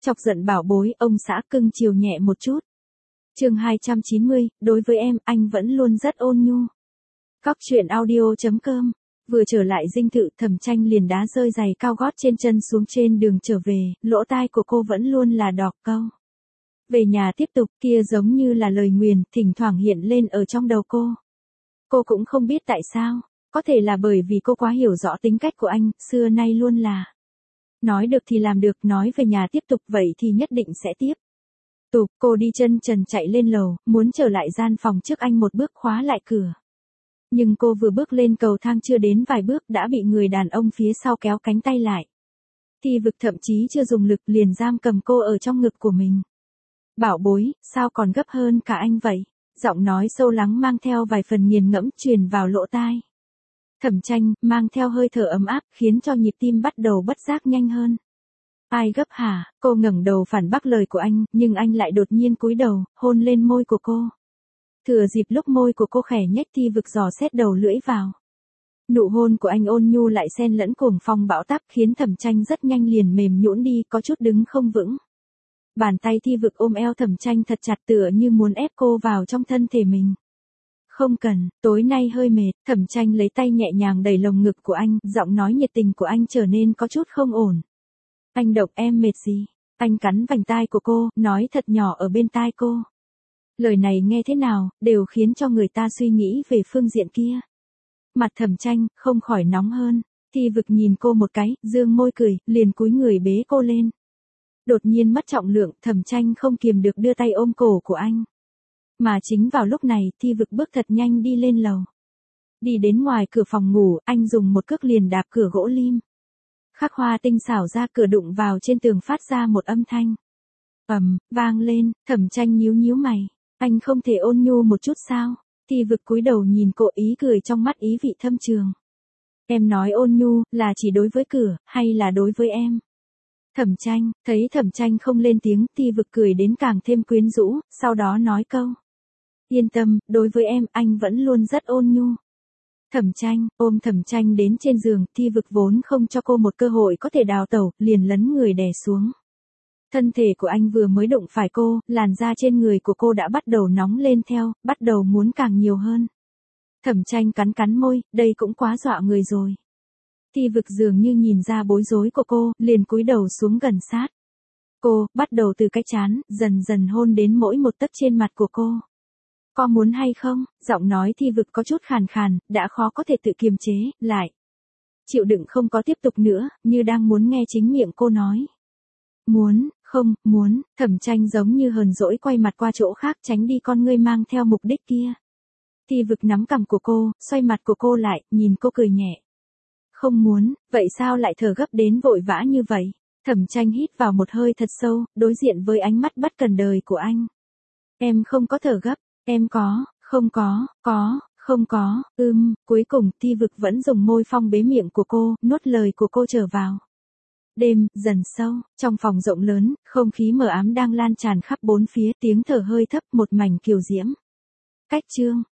Chọc giận bảo bối, ông xã cưng chiều nhẹ một chút. Chương 290, đối với em, anh vẫn luôn rất ôn nhu. Cóc truyện audio.com. Vừa trở lại dinh thự, Thẩm Tranh liền đá rơi giày cao gót trên chân xuống trên đường trở về, lỗ tai của cô vẫn luôn là đỏ câu. Về nhà tiếp tục, kia giống như là lời nguyền, thỉnh thoảng hiện lên ở trong đầu cô. Cô cũng không biết tại sao, có thể là bởi vì cô quá hiểu rõ tính cách của anh, xưa nay luôn là nói được thì làm được, nói về nhà tiếp tục vậy thì nhất định sẽ tiếp tục. Cô đi chân trần chạy lên lầu, muốn trở lại gian phòng trước anh một bước khóa lại cửa. Nhưng cô vừa bước lên cầu thang chưa đến vài bước đã bị người đàn ông phía sau kéo cánh tay lại. Thi Vực thậm chí chưa dùng lực liền giam cầm cô ở trong ngực của mình. Bảo bối, sao còn gấp hơn cả anh vậy? Giọng nói sâu lắng mang theo vài phần nghiền ngẫm truyền vào lỗ tai. Thẩm Tranh, mang theo hơi thở ấm áp, khiến cho nhịp tim bắt đầu bất giác nhanh hơn. Ai gấp hả? Cô ngẩng đầu phản bác lời của anh, nhưng anh lại đột nhiên cúi đầu, hôn lên môi của cô. Thừa dịp lúc môi của cô khẽ nhếch, Thi Vực dò xét đầu lưỡi vào. Nụ hôn của anh ôn nhu lại xen lẫn cuồng phong bão táp, khiến Thẩm Tranh rất nhanh liền mềm nhũn đi, có chút đứng không vững. Bàn tay Thi Vực ôm eo Thẩm Tranh thật chặt tựa như muốn ép cô vào trong thân thể mình. Không cần, tối nay hơi mệt. Thẩm Tranh lấy tay nhẹ nhàng đẩy lồng ngực của anh, giọng nói nhiệt tình của anh trở nên có chút không ổn. Anh độc em mệt gì? Anh cắn vành tai của cô, nói thật nhỏ ở bên tai cô. Lời này nghe thế nào, đều khiến cho người ta suy nghĩ về phương diện kia. Mặt Thẩm Tranh không khỏi nóng hơn. Thi Vực nhìn cô một cái, dương môi cười, liền cúi người bế cô lên. Đột nhiên mất trọng lượng, Thẩm Tranh không kiềm được đưa tay ôm cổ của anh. Mà chính vào lúc này, Thi Vực bước thật nhanh đi lên lầu. Đi đến ngoài cửa phòng ngủ, anh dùng một cước liền đạp cửa gỗ lim. Khắc hoa tinh xảo ra cửa đụng vào trên tường phát ra một âm thanh vang lên. Thẩm Tranh nhíu nhíu mày. Anh không thể ôn nhu một chút sao? Thi Vực cúi đầu nhìn cô, ý cười trong mắt ý vị thâm trường. Em nói ôn nhu, là chỉ đối với cửa, hay là đối với em? Thẩm Tranh, thấy Thẩm Tranh không lên tiếng, Thi Vực cười đến càng thêm quyến rũ, sau đó nói câu. Yên tâm, đối với em, anh vẫn luôn rất ôn nhu. Thẩm Tranh, ôm Thẩm Tranh đến trên giường, Thi Vực vốn không cho cô một cơ hội có thể đào tẩu, liền lấn người đè xuống. Thân thể của anh vừa mới đụng phải cô, làn da trên người của cô đã bắt đầu nóng lên theo, bắt đầu muốn càng nhiều hơn. Thẩm Tranh cắn cắn môi, đây cũng quá dọa người rồi. Thi Vực dường như nhìn ra bối rối của cô, liền cúi đầu xuống gần sát. Cô, bắt đầu từ cái trán, dần dần hôn đến mỗi một tấc trên mặt của cô. Có muốn hay không? Giọng nói Thi Vực có chút khàn khàn, đã khó có thể tự kiềm chế, lại. Chịu đựng không có tiếp tục nữa, như đang muốn nghe chính miệng cô nói. Muốn, không, muốn. Thẩm Tranh giống như hờn dỗi quay mặt qua chỗ khác, tránh đi con ngươi mang theo mục đích kia. Thi Vực nắm cằm của cô, xoay mặt của cô lại, nhìn cô cười nhẹ. Không muốn, vậy sao lại thở gấp đến vội vã như vậy? Thẩm Tranh hít vào một hơi thật sâu, đối diện với ánh mắt bất cần đời của anh. Em không có thở gấp, em có, không có, không có, cuối cùng Thi Vực vẫn dùng môi phong bế miệng của cô, nuốt lời của cô trở vào. Đêm, dần sâu, trong phòng rộng lớn, không khí mờ ám đang lan tràn khắp bốn phía, tiếng thở hơi thấp, một mảnh kiều diễm. Cách chương.